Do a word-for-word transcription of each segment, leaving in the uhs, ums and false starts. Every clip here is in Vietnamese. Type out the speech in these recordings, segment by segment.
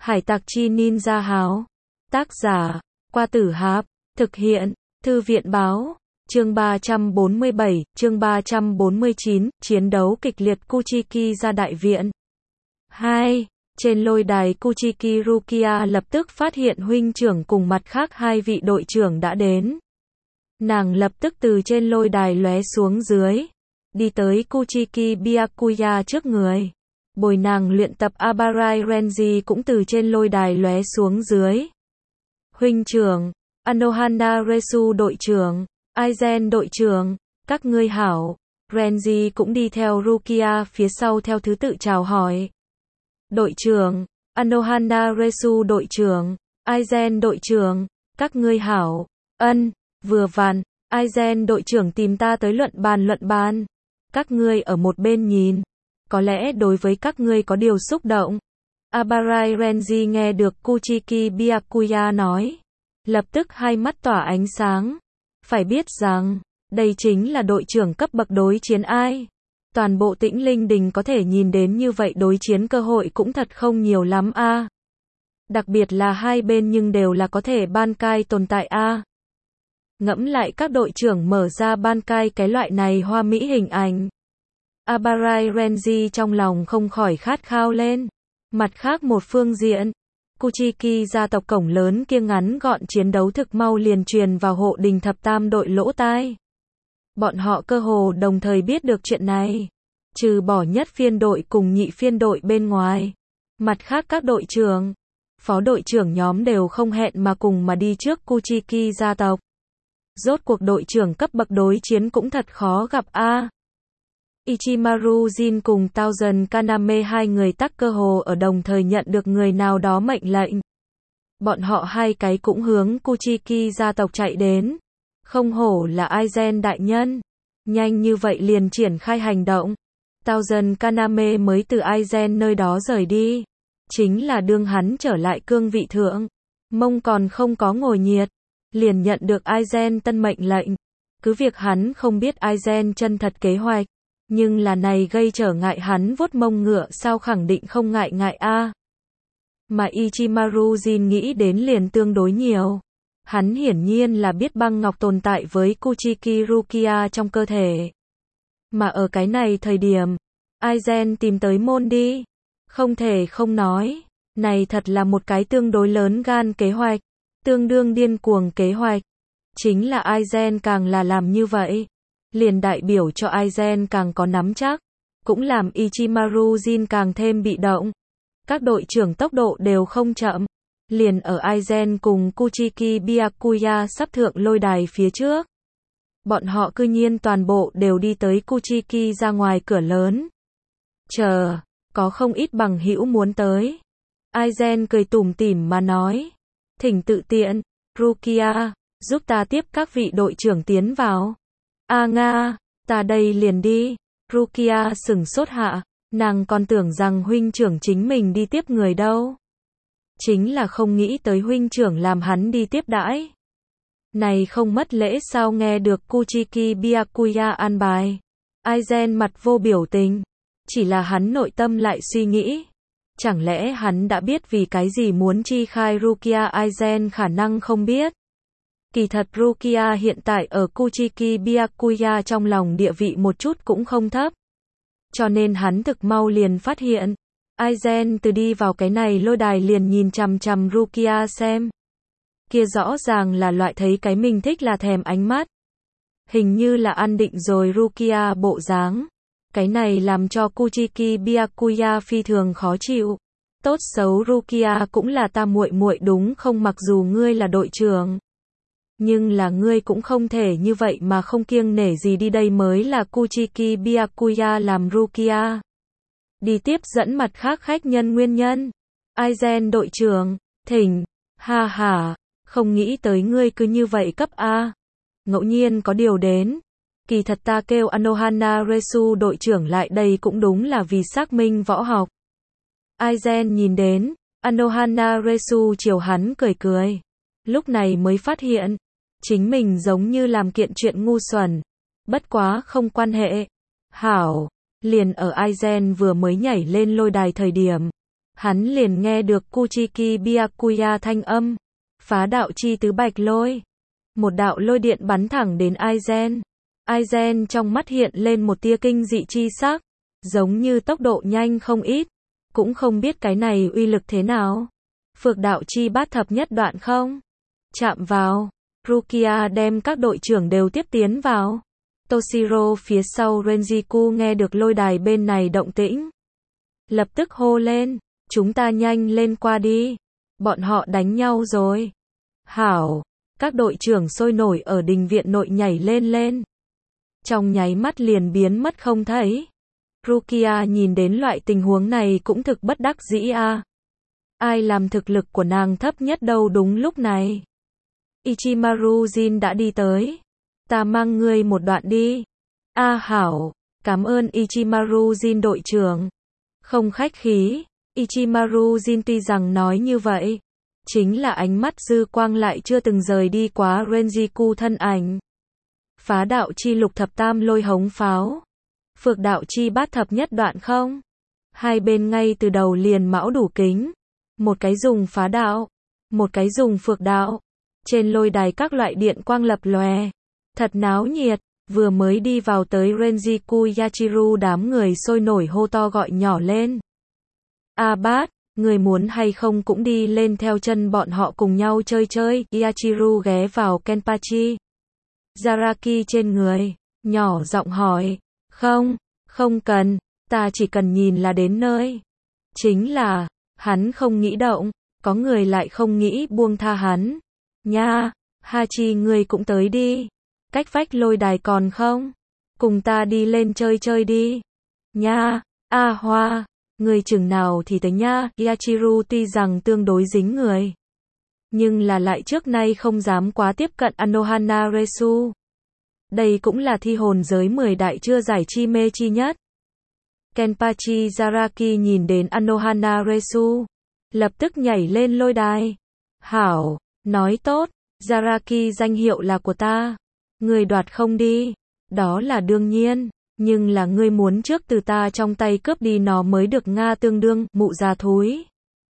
Hải tặc chi ninja háo. Tác giả, Qua Tử Háp. Thực hiện, Thư viện báo. Chương ba trăm bốn mươi bảy, chương ba trăm bốn mươi chín, chiến đấu kịch liệt Kuchiki ra đại viện. hai. Trên lôi đài Kuchiki Rukia lập tức phát hiện huynh trưởng cùng mặt khác hai vị đội trưởng đã đến. Nàng lập tức từ trên lôi đài lóe xuống dưới, đi tới Kuchiki Byakuya trước người. Bồi nàng luyện tập Abarai Renji cũng từ trên lôi đài lóe xuống dưới. Huynh trưởng, Anohana Resu đội trưởng, Aizen đội trưởng, các ngươi hảo. Renji cũng đi theo Rukia phía sau theo thứ tự chào hỏi. Đội trưởng, Anohana Resu đội trưởng, Aizen đội trưởng, các ngươi hảo. Ân, vừa vặn, Aizen đội trưởng tìm ta tới luận bàn luận bàn. Các ngươi ở một bên nhìn. Có lẽ đối với các ngươi có điều xúc động. Abarai Renji nghe được Kuchiki Byakuya nói. Lập tức hai mắt tỏa ánh sáng. Phải biết rằng, đây chính là đội trưởng cấp bậc đối chiến ai. Toàn bộ Tĩnh Linh Đình có thể nhìn đến như vậy đối chiến cơ hội cũng thật không nhiều lắm a. À. Đặc biệt là hai bên nhưng đều là có thể ban cai tồn tại a. À. Ngẫm lại các đội trưởng mở ra ban cai cái loại này hoa mỹ hình ảnh. Abarai Renji trong lòng không khỏi khát khao lên. Mặt khác một phương diện, Kuchiki gia tộc cổng lớn kia ngắn gọn chiến đấu thực mau liền truyền vào hộ đình thập tam đội lỗ tai. Bọn họ cơ hồ đồng thời biết được chuyện này. Trừ bỏ nhất phiên đội cùng nhị phiên đội bên ngoài. Mặt khác các đội trưởng, phó đội trưởng nhóm đều không hẹn mà cùng mà đi trước Kuchiki gia tộc. Rốt cuộc đội trưởng cấp bậc đối chiến cũng thật khó gặp a. À. Ichimaru Jin cùng Thousand Kaname hai người tắc cơ hồ ở đồng thời nhận được người nào đó mệnh lệnh. Bọn họ hai cái cũng hướng Kuchiki gia tộc chạy đến. Không hổ là Aizen đại nhân. Nhanh như vậy liền triển khai hành động. Thousand Kaname mới từ Aizen nơi đó rời đi. Chính là đương hắn trở lại cương vị thượng. Mông còn không có ngồi nhiệt. Liền nhận được Aizen tân mệnh lệnh. Cứ việc hắn không biết Aizen chân thật kế hoạch. Nhưng là này gây trở ngại hắn vuốt mông ngựa sao khẳng định không ngại ngại a. À. Mà Ichimaru Jin nghĩ đến liền tương đối nhiều. Hắn hiển nhiên là biết băng ngọc tồn tại với Kuchiki Rukia trong cơ thể. Mà ở cái này thời điểm, Aizen tìm tới môn đi. Không thể không nói, này thật là một cái tương đối lớn gan kế hoạch, tương đương điên cuồng kế hoạch. Chính là Aizen càng là làm như vậy, liền đại biểu cho Aizen càng có nắm chắc, cũng làm Ichimaru Jin càng thêm bị động. Các đội trưởng tốc độ đều không chậm, liền ở Aizen cùng Kuchiki Byakuya sắp thượng lôi đài phía trước. Bọn họ cư nhiên toàn bộ đều đi tới Kuchiki ra ngoài cửa lớn. Chờ, có không ít bằng hữu muốn tới. Aizen cười tủm tỉm mà nói. Thỉnh tự tiện, Rukia, giúp ta tiếp các vị đội trưởng tiến vào. A Nga, ta đây liền đi. Rukia sửng sốt hạ, nàng còn tưởng rằng huynh trưởng chính mình đi tiếp người đâu. Chính là không nghĩ tới huynh trưởng làm hắn đi tiếp đãi. Này không mất lễ sao nghe được Kuchiki Byakuya an bài. Aizen mặt vô biểu tình. Chỉ là hắn nội tâm lại suy nghĩ. Chẳng lẽ hắn đã biết vì cái gì muốn chi khai Rukia. Aizen khả năng không biết. Kỳ thật Rukia hiện tại ở Kuchiki Byakuya trong lòng địa vị một chút cũng không thấp. Cho nên hắn thực mau liền phát hiện. Aizen từ đi vào cái này lôi đài liền nhìn chằm chằm Rukia xem. Kia rõ ràng là loại thấy cái mình thích là thèm ánh mắt. Hình như là ăn định rồi Rukia bộ dáng. Cái này làm cho Kuchiki Byakuya phi thường khó chịu. Tốt xấu Rukia cũng là ta muội muội đúng không, mặc dù ngươi là đội trưởng. Nhưng là ngươi cũng không thể như vậy mà không kiêng nể gì đi, đây mới là Kuchiki Byakuya làm Rukia đi tiếp dẫn mặt khác khách nhân nguyên nhân. Aizen đội trưởng, thỉnh, ha ha, không nghĩ tới ngươi cứ như vậy cấp A. Ngẫu nhiên có điều đến. Kỳ thật ta kêu Anohana Resu đội trưởng lại đây cũng đúng là vì xác minh võ học. Aizen nhìn đến, Anohana Resu chiều hắn cười cười. Lúc này mới phát hiện, chính mình giống như làm kiện chuyện ngu xuẩn. Bất quá không quan hệ. Hảo. Liền ở Aizen vừa mới nhảy lên lôi đài thời điểm, hắn liền nghe được Kuchiki Byakuya thanh âm. Phá đạo chi tứ bạch lôi. Một đạo lôi điện bắn thẳng đến Aizen. Aizen trong mắt hiện lên một tia kinh dị chi sắc, giống như tốc độ nhanh không ít, cũng không biết cái này uy lực thế nào. Phược đạo chi bát thập nhất đoạn không? Chạm vào, Rukia đem các đội trưởng đều tiếp tiến vào. Toshiro phía sau Renjiku nghe được lôi đài bên này động tĩnh. Lập tức hô lên, chúng ta nhanh lên qua đi. Bọn họ đánh nhau rồi. Hảo, các đội trưởng sôi nổi ở đình viện nội nhảy lên lên. Trong nháy mắt liền biến mất không thấy. Rukia nhìn đến loại tình huống này cũng thực bất đắc dĩ a. Ai làm thực lực của nàng thấp nhất đâu đúng lúc này. Ichimaru Jin đã đi tới. Ta mang ngươi một đoạn đi. A hảo, cảm ơn Ichimaru Jin đội trưởng. Không khách khí, Ichimaru Jin tuy rằng nói như vậy, chính là ánh mắt dư quang lại chưa từng rời đi quá Renjiku thân ảnh. Phá đạo chi lục thập tam lôi hống pháo. Phược đạo chi bát thập nhất đoạn không? Hai bên ngay từ đầu liền mão đủ kính. Một cái dùng phá đạo, một cái dùng phược đạo. Trên lôi đài các loại điện quang lập lòe. Thật náo nhiệt, vừa mới đi vào tới Renjiku Yachiru đám người sôi nổi hô to gọi nhỏ lên. A bát, người muốn hay không cũng đi lên theo chân bọn họ cùng nhau chơi chơi. Yachiru ghé vào Kenpachi Zaraki trên người, nhỏ giọng hỏi. Không, không cần, ta chỉ cần nhìn là đến nơi. Chính là, hắn không nghĩ động, có người lại không nghĩ buông tha hắn. Nha, Hachi ngươi cũng tới đi. Cách vách lôi đài còn không? Cùng ta đi lên chơi chơi đi. Nha, A Hoa, ngươi chừng nào thì tới nha. Yachiru tuy rằng tương đối dính người, nhưng là lại trước nay không dám quá tiếp cận Anohana Resu. Đây cũng là thi hồn giới mười đại chưa giải chi mê chi nhất. Kenpachi Zaraki nhìn đến Anohana Resu, lập tức nhảy lên lôi đài. Hảo, nói tốt, Zaraki danh hiệu là của ta. Ngươi đoạt không đi, đó là đương nhiên, nhưng là ngươi muốn trước từ ta trong tay cướp đi nó mới được Nga tương đương, mụ già thúi.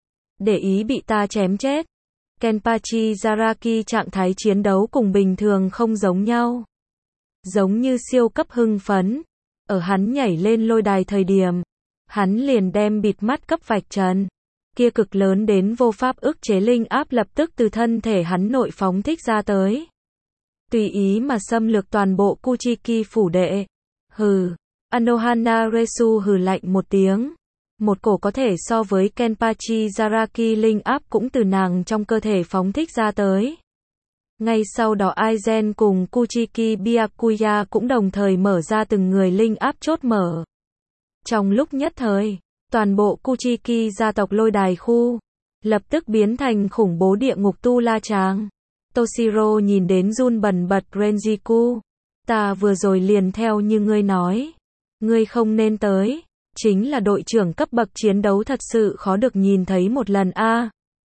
Để ý bị ta chém chết. Kenpachi Zaraki trạng thái chiến đấu cùng bình thường không giống nhau. Giống như siêu cấp hưng phấn. Ở hắn nhảy lên lôi đài thời điểm, hắn liền đem bịt mắt cấp vạch trần. Kia cực lớn đến vô pháp ức chế linh áp lập tức từ thân thể hắn nội phóng thích ra tới. Tùy ý mà xâm lược toàn bộ Kuchiki phủ đệ. Hừ, Anohana Resu hừ lạnh một tiếng. Một cổ có thể so với Kenpachi Zaraki linh áp cũng từ nàng trong cơ thể phóng thích ra tới. Ngay sau đó Aizen cùng Kuchiki Byakuya cũng đồng thời mở ra từng người linh áp chốt mở. Trong lúc nhất thời, toàn bộ Kuchiki gia tộc lôi đài khu lập tức biến thành khủng bố địa ngục tu la tràng. Toshiro nhìn đến run bần bật Renjiku. Ta vừa rồi liền theo như ngươi nói. Ngươi không nên tới. Chính là đội trưởng cấp bậc chiến đấu thật sự khó được nhìn thấy một lần a. À,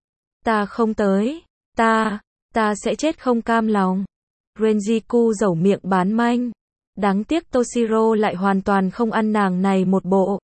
ta không tới. Ta, ta sẽ chết không cam lòng. Renjiku dẩu miệng bán manh. Đáng tiếc Toshiro lại hoàn toàn không ăn nàng này một bộ.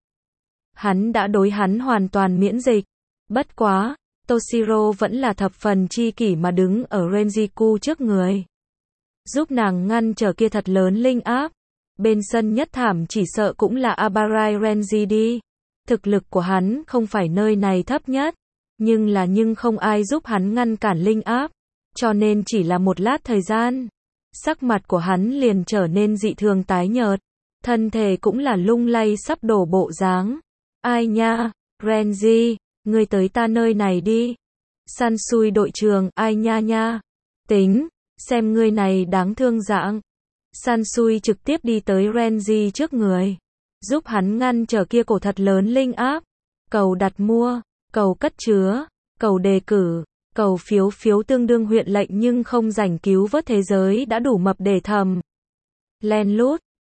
Hắn đã đối hắn hoàn toàn miễn dịch. Bất quá, Toshiro vẫn là thập phần chi kỷ mà đứng ở Renjiku trước người. Giúp nàng ngăn trở kia thật lớn linh áp. Bên sân nhất thảm chỉ sợ cũng là Abarai Renji đi. Thực lực của hắn không phải nơi này thấp nhất. Nhưng là nhưng không ai giúp hắn ngăn cản linh áp. Cho nên chỉ là một lát thời gian. Sắc mặt của hắn liền trở nên dị thường tái nhợt. Thân thể cũng là lung lay sắp đổ bộ dáng. Ai nha, Renji, ngươi tới ta nơi này đi. Sansui đội trưởng, ai nha nha. Tính, xem ngươi này đáng thương dạng. Sansui trực tiếp đi tới Renji trước người. Giúp hắn ngăn trở kia cổ thật lớn linh áp. Cầu đặt mua, cầu cất chứa, cầu đề cử, cầu phiếu phiếu tương đương huyện lệnh nhưng không rảnh cứu vớt thế giới đã đủ mập để thầm. Len lút,